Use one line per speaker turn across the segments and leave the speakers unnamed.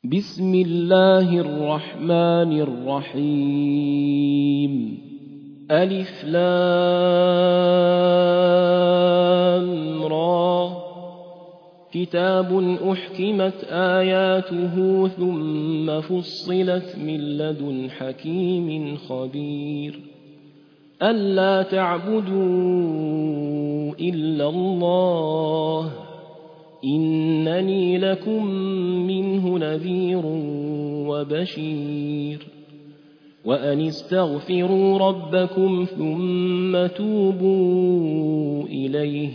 بسم الله الرحمن الرحيم ألف لام را كتاب أحكمت آياته ثم فصلت من لدن حكيم خبير ألا تعبدوا إلا الله إنني لكم منه نذير وبشير وأن استغفروا ربكم ثم توبوا إليه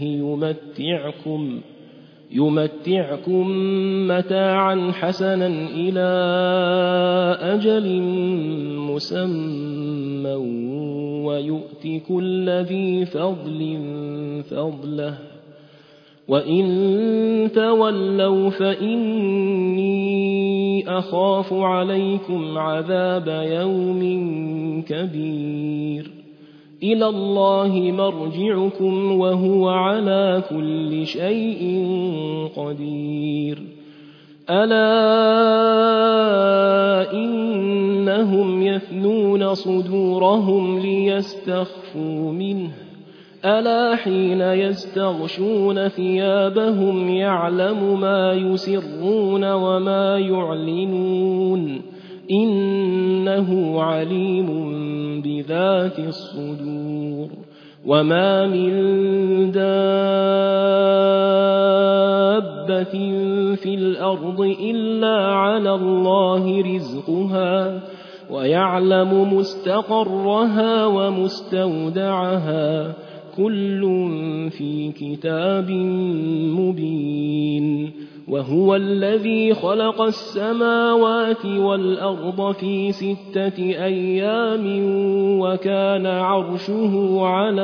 يمتعكم متاعا حسنا إلى أجل مسمى ويؤت كل ذي فضل فضله وإن تولوا فإني أخاف عليكم عذاب يوم كبير إلى الله مرجعكم وهو على كل شيء قدير ألا إنهم يثنون صدورهم ليستخفوا منه ألا حين يستغشون ثيابهم يعلم ما يسرون وما يعلنون إنه عليم بذات الصدور وما من دابة في الأرض إلا على الله رزقها ويعلم مستقرها ومستودعها كل في كتاب مبين وهو الذي خلق السماوات والأرض في 6 أيام وكان عرشه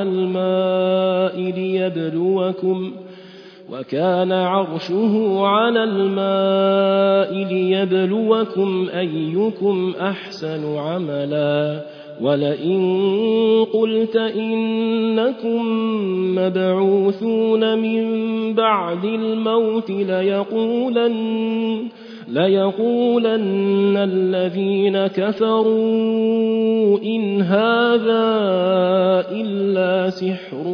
على الماء ليبلوكم أيكم أحسن عملا ولئن قلت إنكم مبعوثون من بعد الموت ليقولن الذين كفروا إن هذا إلا سحر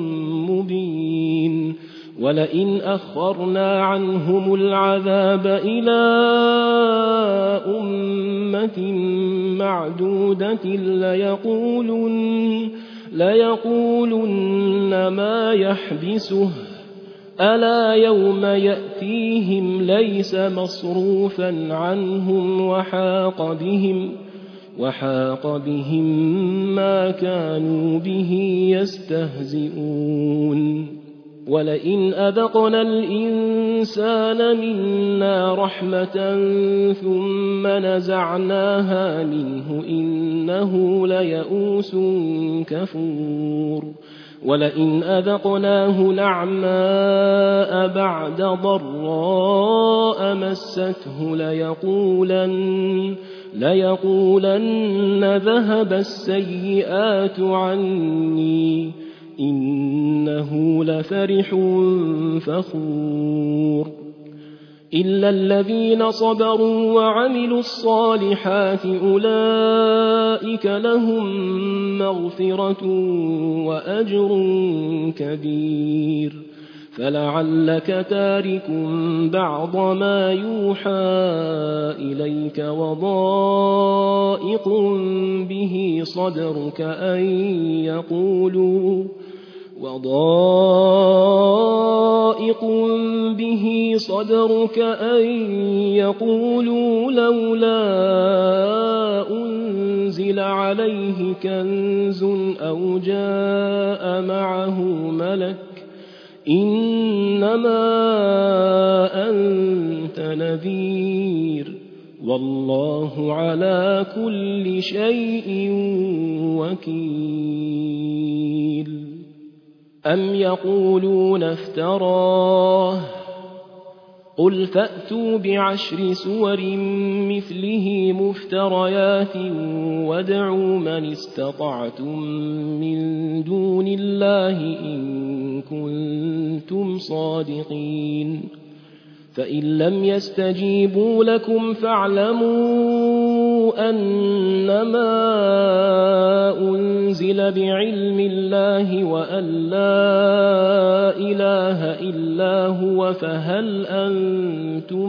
مبين ولئن أخرنا عنهم العذاب إلى أمة معدودة ليقولن ما يحبسه ألا يوم يأتيهم ليس مصروفا عنهم وحاق بهم ما كانوا به يستهزئون ولئن أذقنا الإنسان منا رحمة ثم نزعناها منه إنه ليئوس كفور ولئن أذقناه نعماء بعد ضراء مسته ليقولن ذهب السيئات عني إنه لفرح فخور إلا الذين صبروا وعملوا الصالحات أولئك لهم مغفرة وأجر كبير فلعلك تارك بعض ما يوحى إليك وضائق به صدرك أن يقولوا لولا أنزل عليه كنز أو جاء معه ملك إنما أنت نذير والله على كل شيء وكيل أم يقولون افتراه قل فأتوا ب10 سور مثله مفتريات وادعوا من استطعتم من دون الله إن كنتم صادقين فإن لم يستجيبوا لكم فاعلموا أنما أنزل بعلم الله وأن لا إله إلا هو فهل أنتم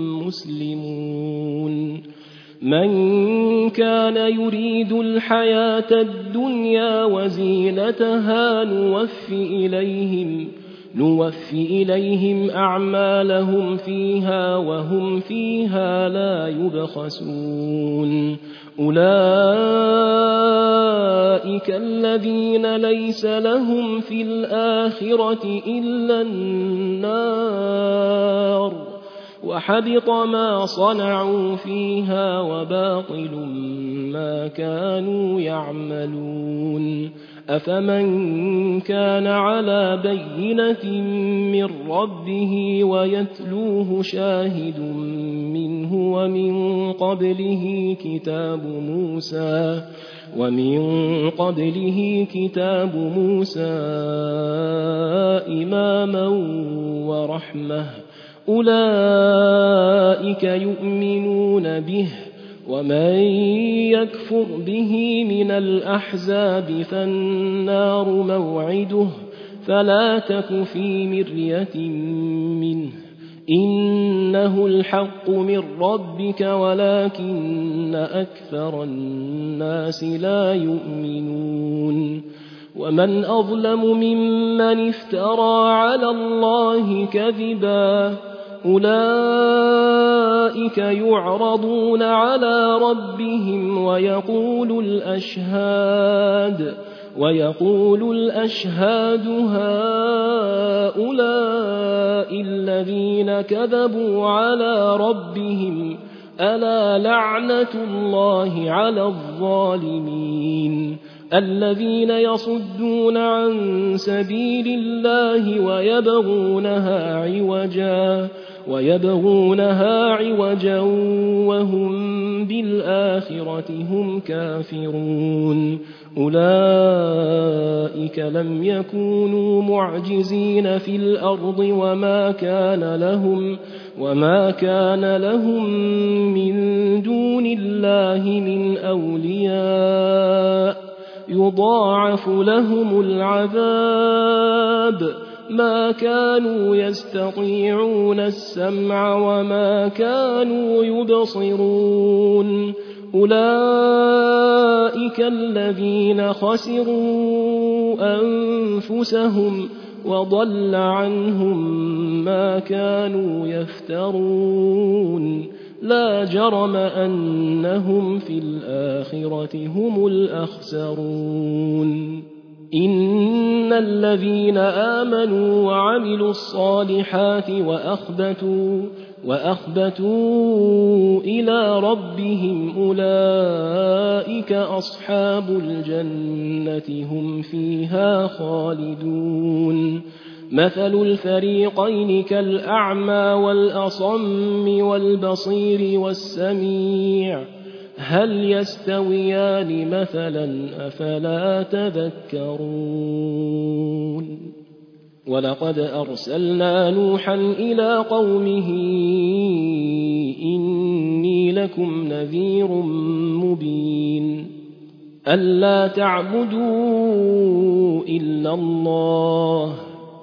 مسلمون من كان يريد الحياة الدنيا وزينتها نوفي إليهم أعمالهم فيها وهم فيها لا يبخسون أولئك الذين ليس لهم في الآخرة إلا النار وحبط ما صنعوا فيها وباطل ما كانوا يعملون أفمن كان على بينة من ربه ويتلوه شاهد منه ومن قبله كتاب موسى إماما ورحمة أولئك يؤمنون به ومن يكفر به من الأحزاب فالنار موعده فلا تك في مرية منه إنه الحق من ربك ولكن أكثر الناس لا يؤمنون ومن أظلم ممن افترى على الله كذبا أولئك يعرضون على ربهم ويقول الأشهاد هؤلاء الذين كذبوا على ربهم ألا لعنة الله على الظالمين الذين يصدون عن سبيل الله ويبغونها عوجا وهم بالآخرة هم كافرون أولئك لم يكونوا معجزين في الأرض وما كان لهم من دون الله من أولياء يضاعف لهم العذاب ما كانوا يستطيعون السمع وما كانوا يبصرون أولئك الذين خسروا أنفسهم وضل عنهم ما كانوا يفترون لا جرم أنهم في الآخرة هم الأخسرون إن الذين آمنوا وعملوا الصالحات وأخبتوا إلى ربهم أولئك أصحاب الجنة هم فيها خالدون مثل الفريقين كالأعمى والأصم والبصير والسميع هل يستويان مثلا أفلا تذكرون ولقد أرسلنا نوحا إلى قومه إني لكم نذير مبين ألا تعبدوا إلا الله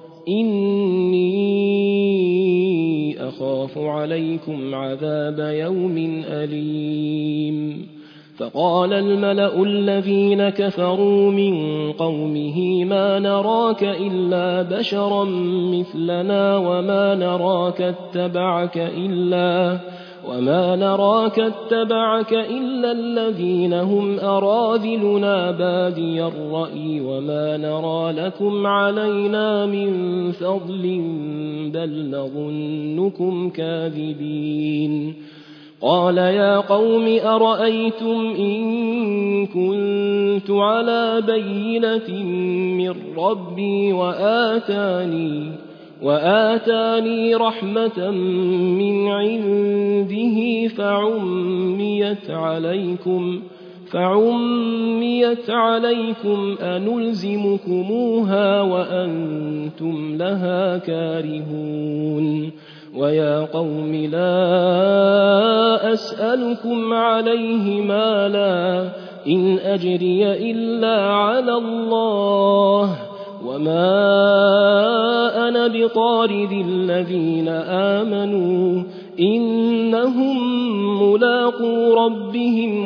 إني أخاف عليكم عذاب يوم أليم فقال الملأ الذين كفروا من قومه ما نراك إلا بشرا مثلنا وما نراك اتبعك إلا الذين هم أراذلنا بادي الرأي وما نرى لكم علينا من فضل بل نظنكم كاذبين قال يا قوم أرأيتم إن كنت على بينة من ربي وآتاني رحمة من عنده فعميت عليكم أنلزمكموها وأنتم لها كارهون ويا قوم لا أسألكم عليه مالا إن أجري إلا على الله وما أنا بطارد الذين آمنوا إنهم ملاقو ربهم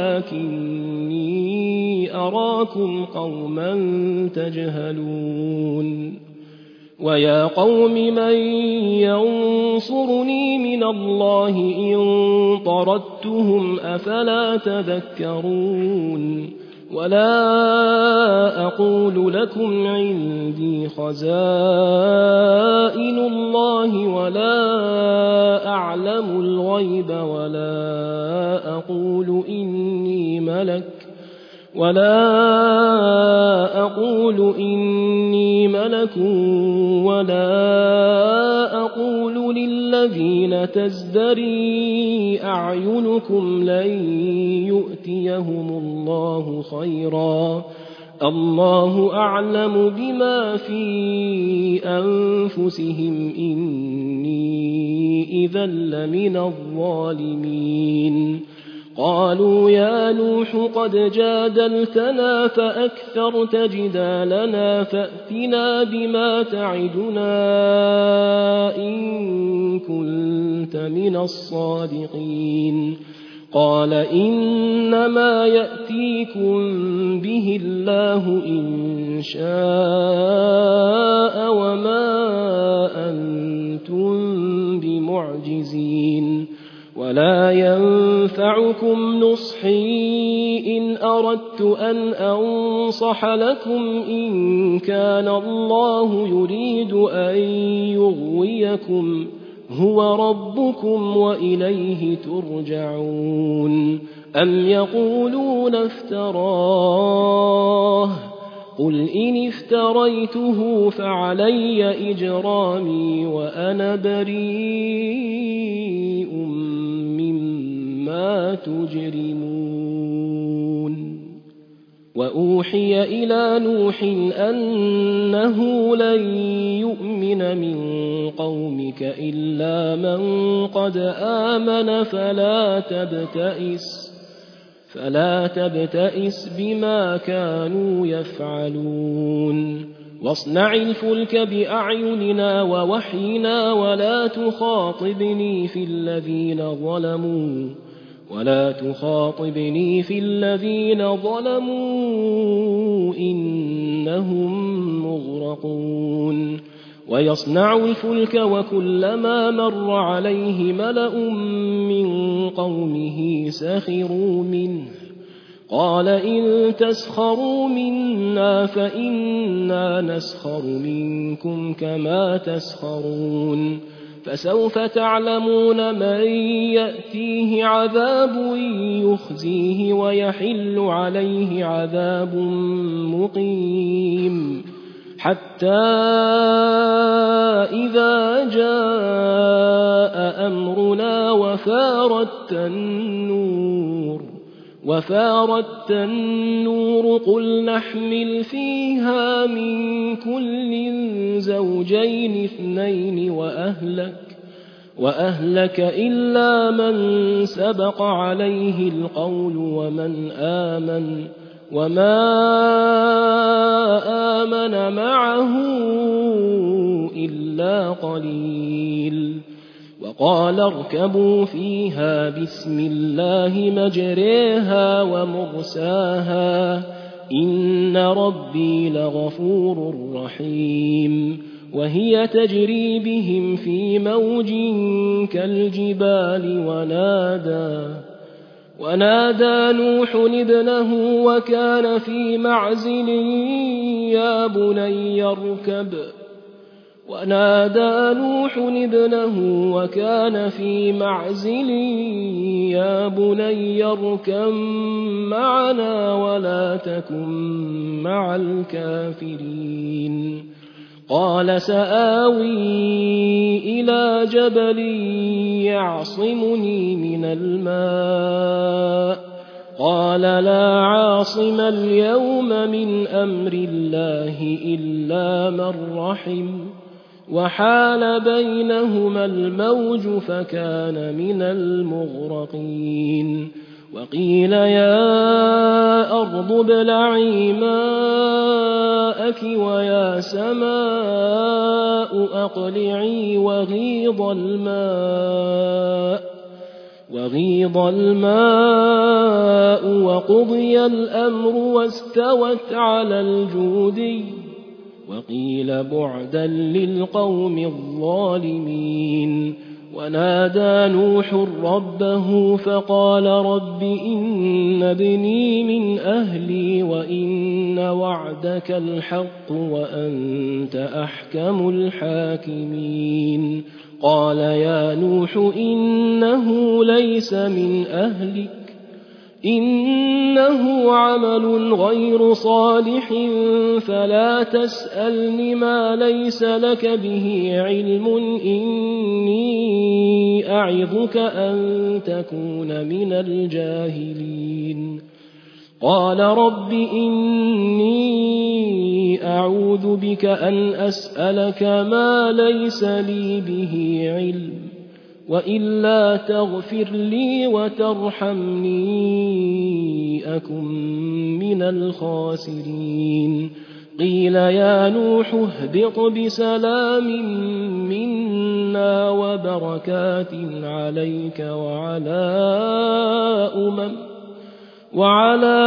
ولكني أراكم قوما تجهلون ويا قوم من ينصرني من الله إن طردتهم أفلا تذكرون ولا أقول لكم عندي خزائن الله ولا أعلم الغيب ولا أقول إني ملك ولا أقول للذين تزدري أعينكم لن يؤتيهم الله خيرا الله أعلم بما في أنفسهم إني إذا لمن الظالمين قالوا يا نوح قد جادلتنا فأكثرت جدالنا فأتنا بما تعدنا إن كنت من الصادقين قال إنما يأتيكم به الله إن شاء وما أنتم بمعجزين ولا ينفعكم نصحي إن أردت أن أنصح لكم إن كان الله يريد أن يغويكم هو ربكم وإليه ترجعون أم يقولون افتراه قل إن افتريته فعلي إجرامي وأنا بريء مما تجرمون وأوحي إلى نوح أنه لن يؤمن من قومك إلا من قد آمن فلا تبتئس بما كانوا يفعلون واصنع الفلك بأعيننا ووحينا ولا تخاطبني في الذين ظلموا إنهم مغرقون ويصنع الفلك وكلما مر عليه ملأ من قومه سخروا منه قال إن تسخروا منا فإنا نسخر منكم كما تسخرون فسوف تعلمون من يأتيه عذاب يخزيه ويحل عليه عذاب مقيم حتى إذا جاء أمرنا وفارت النور قل نحمل فيها من كل زوجين اثنين وأهلك إلا من سبق عليه القول ومن آمن وما آمن معه إلا قليل وقال اركبوا فيها بسم الله مجريها ومرساها إن ربي لغفور رحيم وهي تجري بهم في موج كالجبال ونادى نوح ابنه وكان في معزل يا بني اركب معنا ولا تكن مع الكافرين قال سآوي إلى جبل يعصمني من الماء قال لا عاصم اليوم من أمر الله إلا من رحم وحال بينهما الموج فكان من المغرقين وقيل يا أرض ابلعي ماءك ويا سماء أقلعي وغيض الماء وقضي الأمر واستوت على الجودي وقيل بعدا للقوم الظالمين ونادى نوح ربه فقال رب إن ابني من أهلي وإن وعدك الحق وأنت أحكم الحاكمين قال يا نوح إنه ليس من أهلك إنه عمل غير صالح فلا تسألني ما ليس لك به علم إني أعظك أن تكون من الجاهلين قال رب إني أعوذ بك أن أسألك ما ليس لي به علم وإلا تغفر لي وترحمني أكن من الخاسرين قيل يا نوح اهبط بسلام منا وبركات عليك وعلى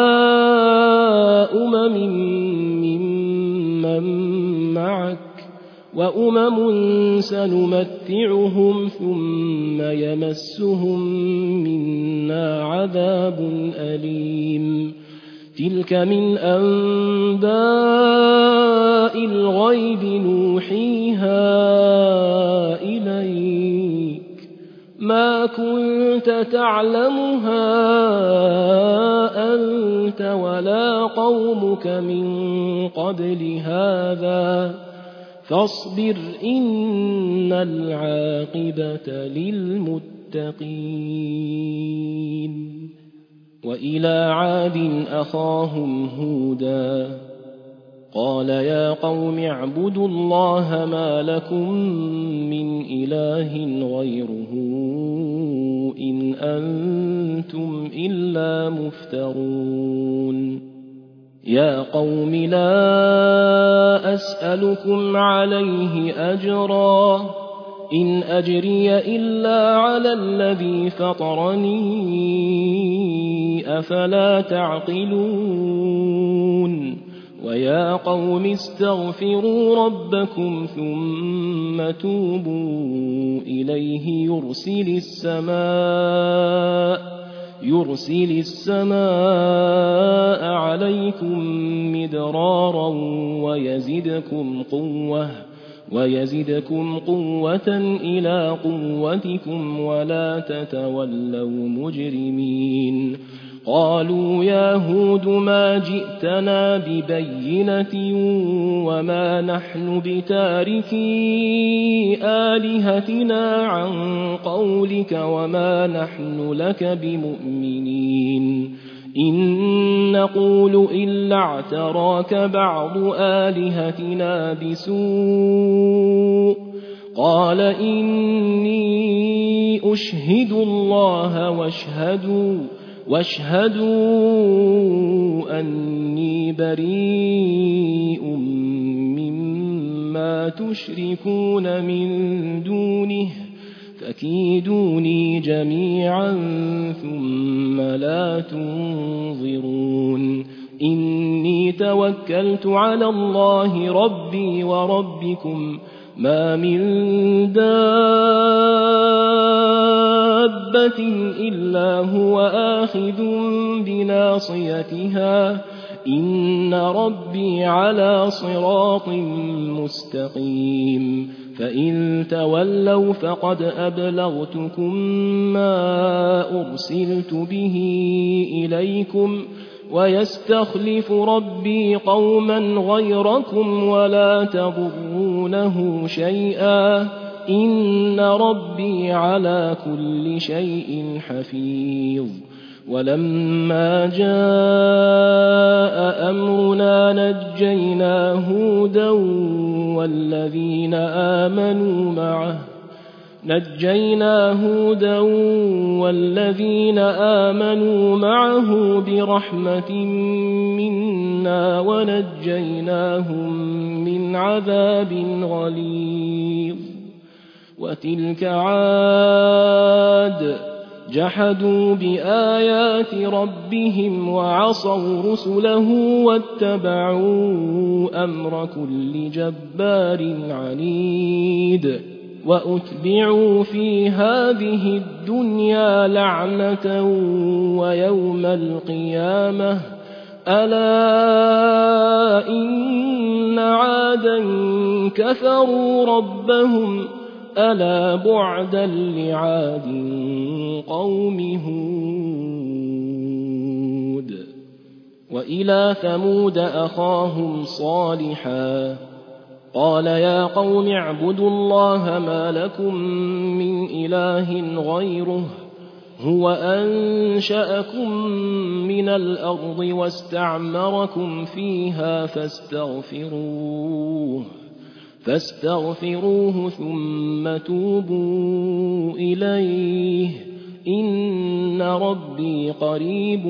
أمم ممن معك وأمم سنمتعهم ثم يمسهم منا عذاب أليم تلك من أنباء الغيب نوحيها إليك ما كنت تعلمها أنت ولا قومك من قبل هذا فاصبر إن العاقبة للمتقين وإلى عاد أخاهم هودا قال يا قوم اعبدوا الله ما لكم من إله غيره إن أنتم إلا مفترون يا قوم لا أسألكم عليه أجرا إن أجري إلا على الذي فطرني أفلا تعقلون ويا قوم استغفروا ربكم ثم توبوا إليه يرسل السماء عليكم مدرارا ويزدكم قوة إلى قوتكم ولا تتولوا مجرمين قالوا يا هود ما جئتنا ببينة وما نحن بتاركي آلهتنا عن قولك وما نحن لك بمؤمنين إن نقول إلا اعتراك بعض آلهتنا بسوء قال إني أشهد الله واشهدوا أني بريء مما تشركون من دونه فكيدوني جميعا ثم لا تنظرون إني توكلت على الله ربي وربكم ما من دابة إلا هو آخذ بناصيتها إن ربي على صراط مستقيم فإن تولوا فقد أبلغتكم ما أرسلت به إليكم ويستخلف ربي قوما غيركم ولا تضرونه شيئا إن ربي على كل شيء حفيظ ولما جاء أمرنا نجينا هودا والذين آمنوا معه برحمة منا ونجيناهم من عذاب غليظ وتلك عاد جحدوا بآيات ربهم وعصوا رسله واتبعوا أمر كل جبار عنيد وأتبعوا في هذه الدنيا لعنة ويوم القيامة ألا إن عادا كفروا ربهم ألا بعدا لعاد قوم هود وإلى ثمود أخاهم صالحا قال يا قوم اعبدوا الله ما لكم من إله غيره هو أنشأكم من الأرض واستعمركم فيها فاستغفروه ثم توبوا إليه إن ربي قريب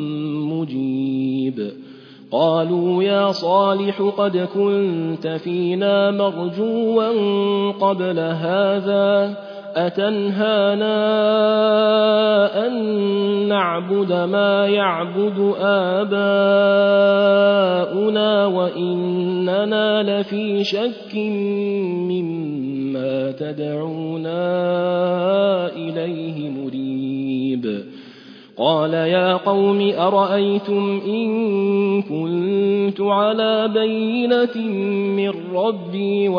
مجيب قالوا يا صالح قد كنت فينا مرجوا قبل هذا أتنهانا أن نعبد ما يعبد آباؤنا وإننا لفي شك مما تدعونا إليه مريب قال يا قوم أرأيتم إن كنت على بينة من ربي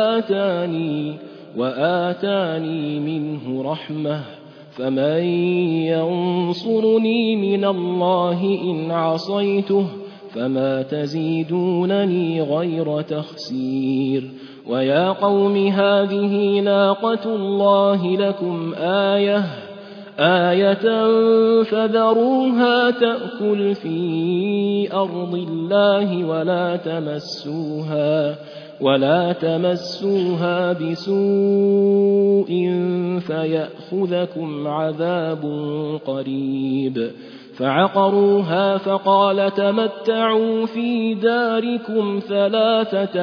وآتاني منه رحمة فمن ينصرني من الله إن عصيته فما تزيدونني غير تخسير ويا قوم هذه ناقة الله لكم آية فذروها تأكل في أرض الله ولا تمسوها بسوء فيأخذكم عذاب قريب فعقروها فقال تمتعوا في داركم 3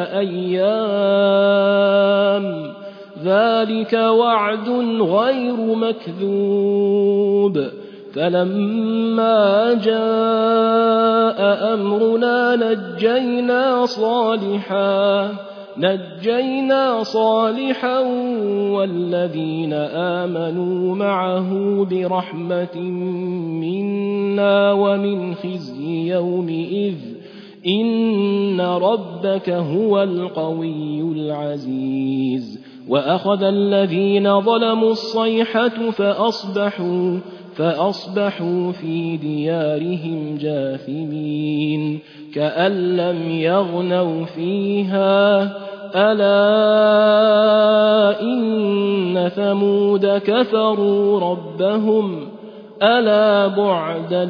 أيام ذلك وعد غير مكذوب فلما جاء أمرنا نجينا صالحا والذين آمنوا معه برحمة منا ومن خزي يومئذ إن ربك هو القوي العزيز وأخذ الذين ظلموا الصيحة فأصبحوا في ديارهم جاثمين كأن لم يغنوا فيها ألا إن ثمود كفروا ربهم ألا بعدا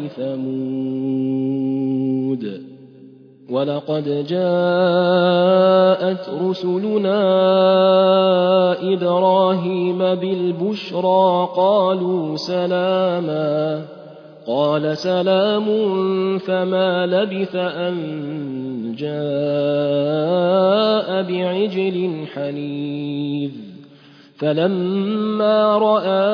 لثمود ولقد جاءت رسلنا إبراهيم بالبشرى قالوا سلاما قال سلام فما لبث أن جاء بعجل حنيذ فلما رأى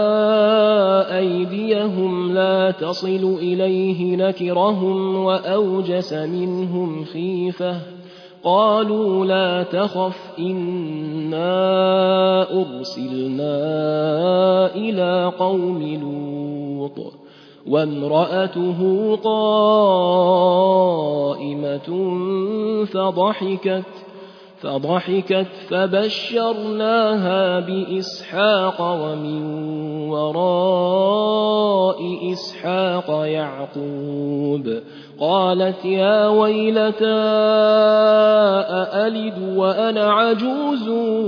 أيديهم لا تصل إليه نكرهم وأوجس منهم خيفة قالوا لا تخف إنا أرسلنا إلى قوم لوط وامرأته قائمة فضحكت فبشرناها بإسحاق ومن وراء إسحاق يعقوب قالت يا ويلتى أألد وأنا عجوز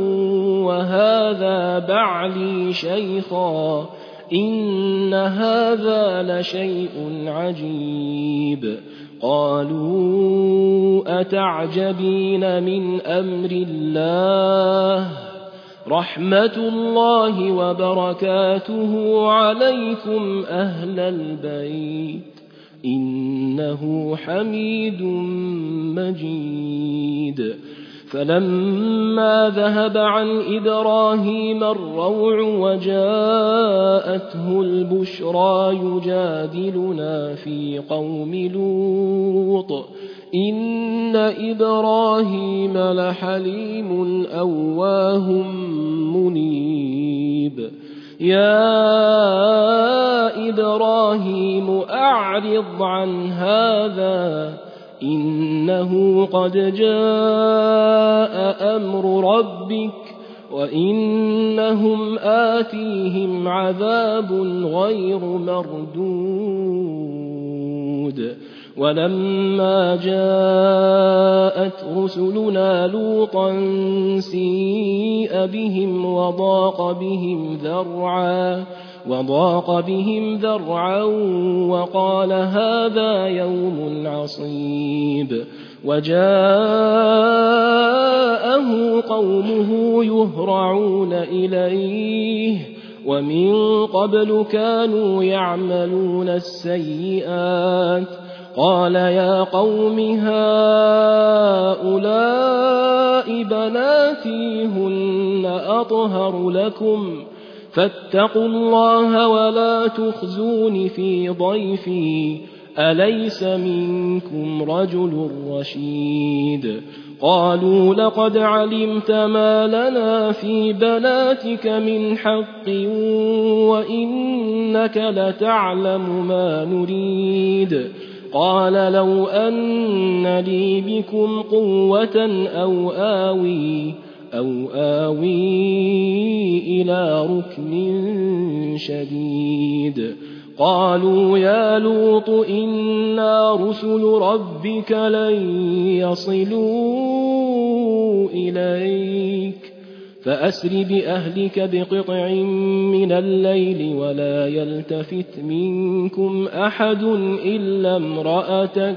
وهذا بعلي شيخا إن هذا لشيء عجيب قالوا أتعجبين من أمر الله رحمة الله وبركاته عليكم أهل البيت إنه حميد مجيد فلما ذهب عن إبراهيم الروع وجاءته البشرى يجادلنا في قوم لوط إن إبراهيم لحليم أواه منيب يا إبراهيم أعرض عن هذا إنه قد جاء أمر ربك وإنهم آتيهم عذاب غير مردود ولما جاءت رسلنا لوطا سيء بهم وضاق بهم ذرعا وقال هذا يوم عصيب وجاءه قومه يهرعون إليه ومن قبل كانوا يعملون السيئات قال يا قوم هؤلاء بناتي هن أطهر لكم فاتقوا الله ولا تخزون في ضيفي أليس منكم رجل رشيد قالوا لقد علمت ما لنا في بناتك من حق وإنك لتعلم ما نريد قال لو أن لي بكم قوة أو آوي إلى ركن شديد قالوا يا لوط إنا رسل ربك لن يصلوا إليك فأسر بأهلك بقطع من الليل ولا يلتفت منكم أحد إلا امرأتك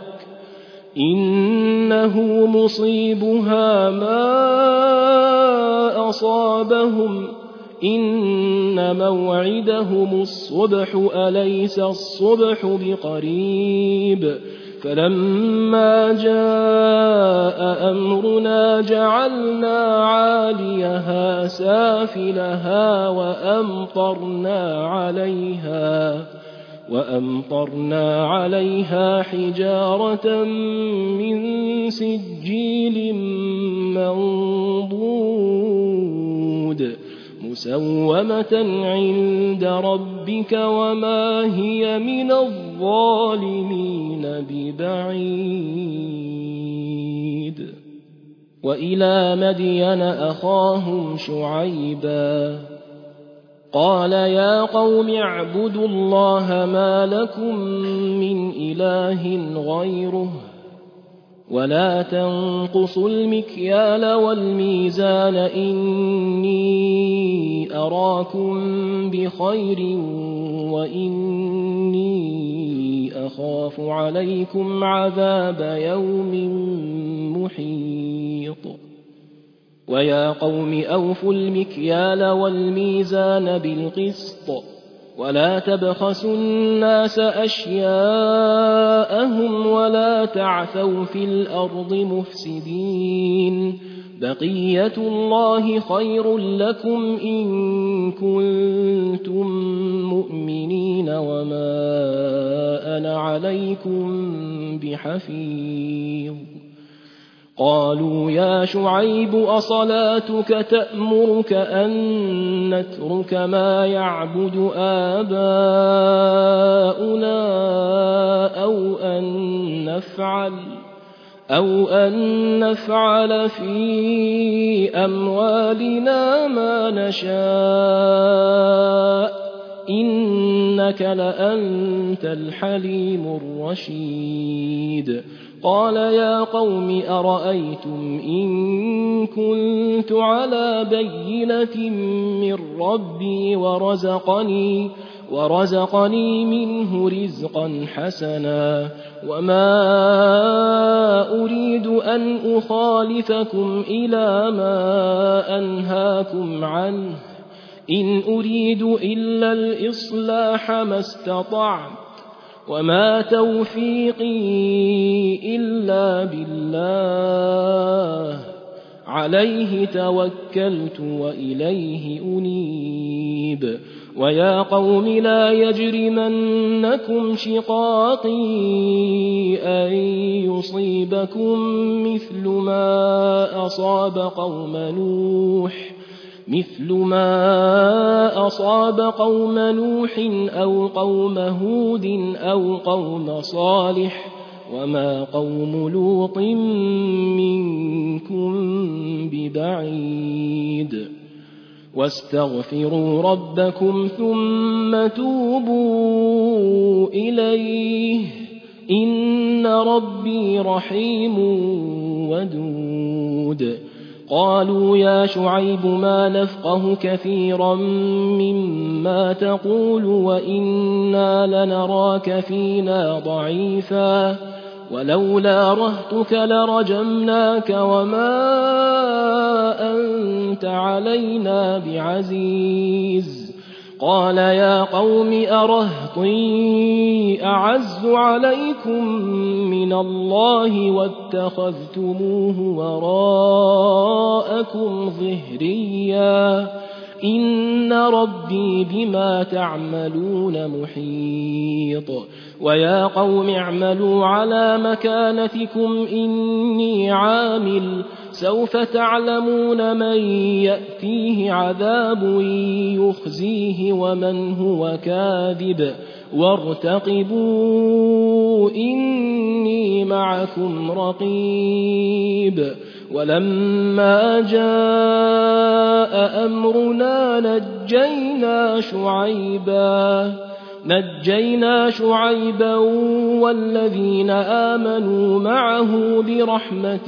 إنه مصيبها ما أصابهم إن موعدهم الصبح أليس الصبح بقريب فلما جاء أمرنا جعلنا عاليها سافلها وأمطرنا عليها حجارة من سجيل منضود مسومة عند ربك وما هي من الظالمين ببعيد وإلى مدين أخاهم شعيبا قال يا قوم اعبدوا الله ما لكم من إله غيره ولا تنقصوا المكيال والميزان إني أراكم بخير وإني أخاف عليكم عذاب يوم محيط ويا قوم أوفوا المكيال والميزان بالقسط ولا تبخسوا الناس أشياءهم ولا تعثوا في الأرض مفسدين بقية الله خير لكم إن كنتم مؤمنين وما أنا عليكم بحفيظ قالوا يا شعيب أصلاتك تأمرك أن نترك ما يعبد آباؤنا أو أن نفعل في أموالنا ما نشاء إنك لأنت الحليم الرشيد قال يا قوم أرأيتم إن كنت على بينة من ربي ورزقني منه رزقا حسنا وما أريد أن أخالفكم إلى ما أنهاكم عنه إن أريد إلا الإصلاح ما استطعت وما توفيقي إلا بالله عليه توكلت وإليه أنيب ويا قوم لا يجرمنكم شقاقي أن يصيبكم مثل ما أصاب قوم نوح أو قوم هود أو قوم صالح وما قوم لوط منكم ببعيد واستغفروا ربكم ثم توبوا إليه إن ربي رحيم ودود قالوا يا شعيب ما نفقه كثيرا مما تقول وإنا لنراك فينا ضعيفا ولولا رهتك لرجمناك وما أنت علينا بعزيز قال يا قوم أرهطي أعز عليكم من الله واتخذتموه وراءكم ظهريا إن ربي بما تعملون محيط ويا قوم اعملوا على مكانتكم إني عامل سوف تعلمون من يأتيه عذاب يخزيه ومن هو كاذب وارتقبوا إني معكم رقيب ولما جاء أمرنا نجينا شعيبا والذين آمنوا معه برحمة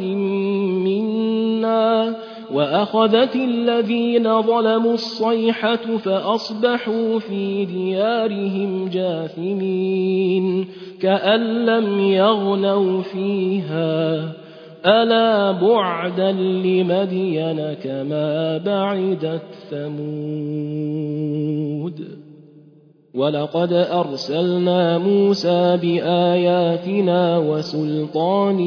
منا وأخذت الذين ظلموا الصيحة فأصبحوا في ديارهم جاثمين كأن لم يغنوا فيها ألا بعدا لمدين كما بعدت ثمود ولقد أرسلنا موسى بآياتنا وسلطان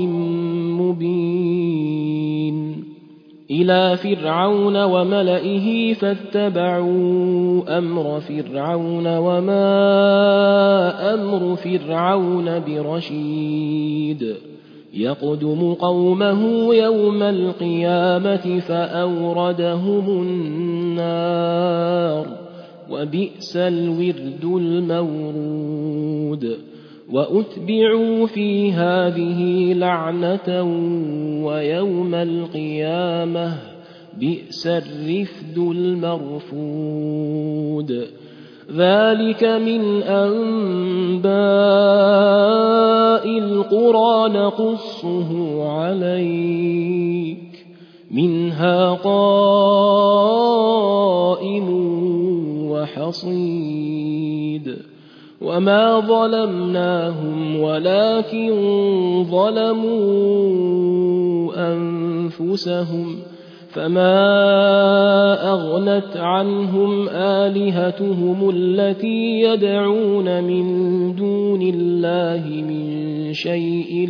مبين إلى فرعون وملئه فاتبعوا أمر فرعون وما أمر فرعون برشيد يقدم قومه يوم القيامة فأوردهم النار وبئس الورد المورود وأتبعوا في هذه لعنة ويوم القيامة بئس الرفد المرفود ذلك من أنباء القرى نقصه عليك منها قائم وحصيد وما ظلمناهم ولكن ظلموا أنفسهم فما أغنت عنهم آلهتهم التي يدعون من دون الله من شيء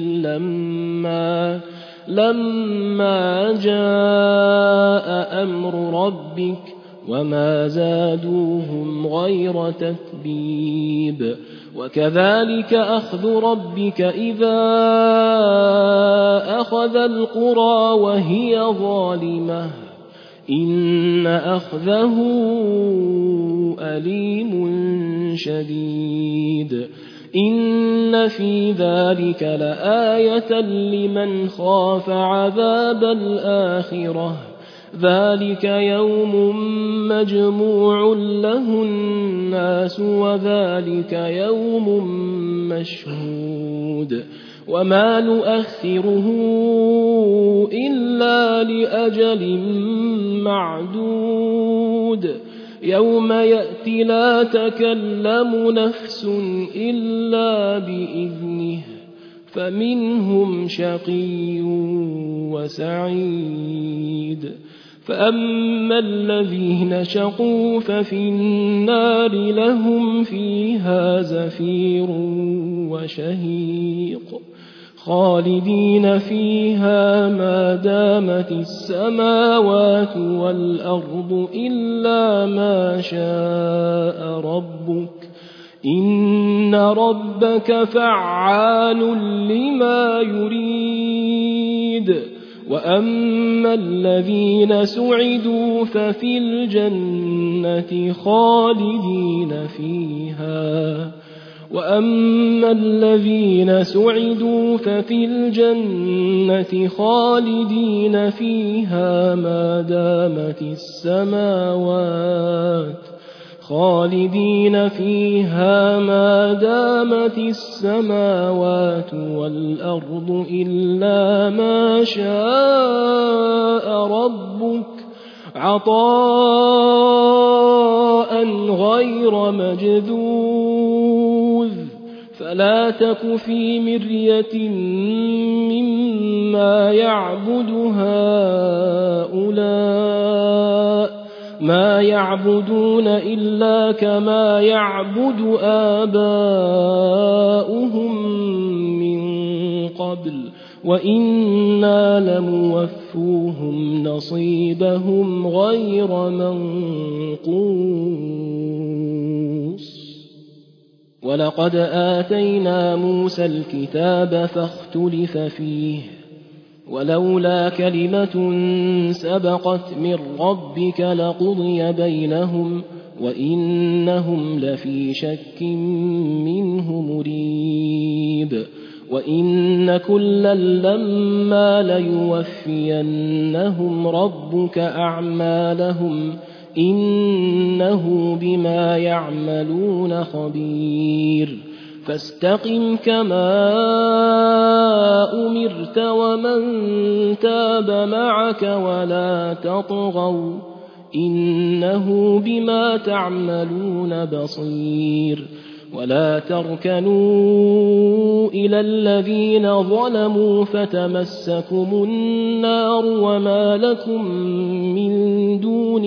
لما جاء أمر ربك وما زادوهم غير تتبيب وكذلك أخذ ربك إذا أخذ القرى وهي ظالمة إن أخذه أليم شديد إن في ذلك لآية لمن خاف عذاب الآخرة ذلك يوم مجموع له الناس وذلك يوم مشهود وما نؤخره إلا لأجل معدود يوم يأتي لا تكلم نفس إلا بإذنه فمنهم شقي وسعيد فأما الذين شقوا ففي النار لهم فيها زفير وشهيق خالدين فيها ما دامت السماوات والأرض إلا ما شاء ربك إن ربك فعال لما يريد وأما الذين سعدوا ففي الجنة خالدين فيها وأما الذين سعدوا ففي الجنة خالدين فيها ما دامت السماوات والأرض إلا ما شاء ربك عطاء غير مجذوذ فلا تك في مرية مما يعبد هؤلاء ما يعبدون إلا كما يعبد آباؤهم من قبل وإنا لموفوهم نصيبهم غير منقوص ولقد آتينا موسى الكتاب فاختلف فيه ولولا كلمة سبقت من ربك لقضي بينهم وإنهم لفي شك منه مريب وإن كلا لما ليوفينهم ربك أعمالهم إنه بما يعملون خبير فاستقم كما أمرت ومن تاب معك ولا تطغوا إنه بما تعملون بصير ولا تركنوا إلى الذين ظلموا فتمسكم النار وما لكم من دون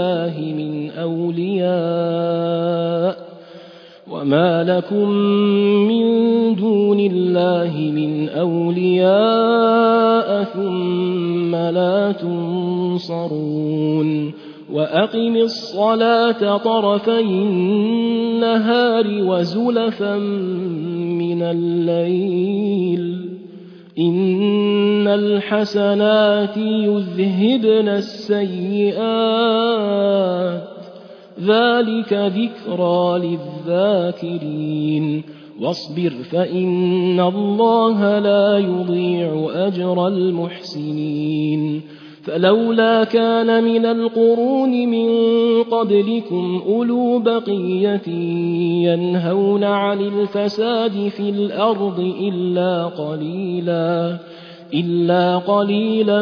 الله من أولياء ثم لا تنصرون وأقم الصلاة طرفي النهار وزلفا من الليل إن الحسنات يذهبن السيئات ذلك ذكرى للذاكرين واصبر فإن الله لا يضيع أجر المحسنين فلولا كان من القرون من قبلكم أولو بقية ينهون عن الفساد في الأرض إلا قليلا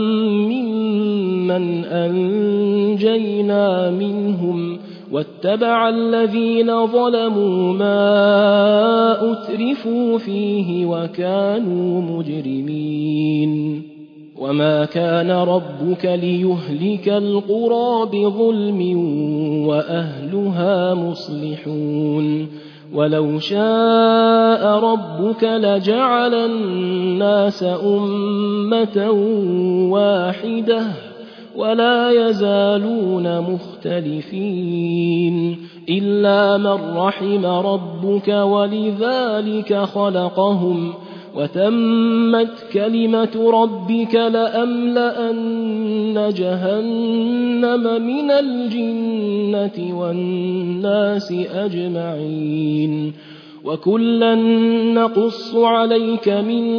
ممن أنجينا منهم واتبع الذين ظلموا ما أترفوا فيه وكانوا مجرمين وما كان ربك ليهلك القرى بظلم وأهلها مصلحون ولو شاء ربك لجعل الناس أمة واحدة ولا يزالون مختلفين إلا من رحم ربك ولذلك خلقهم وتمت كلمة ربك لأملأن جهنم من الجنة والناس أجمعين وكلا نقص عليك من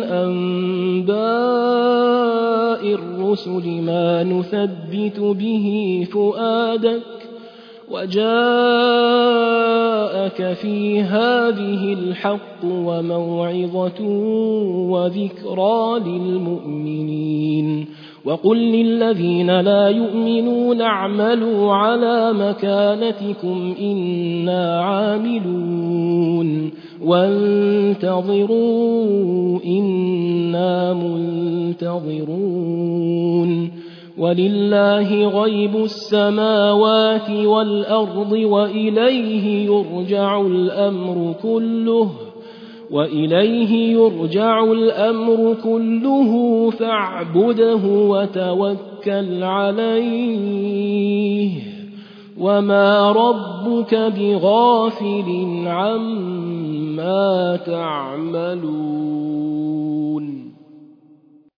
أنباء الرسل ما نثبت به فؤادك وجاءك في هذه الحق وموعظة وذكرى للمؤمنين وقل للذين لا يؤمنون اعملوا على مكانتكم إنا عاملون وانتظروا إنا منتظرون ولله غيب السماوات والأرض وإليه يرجع الأمر كله فاعبده وتوكل عليه وما ربك بغافل عما تعملون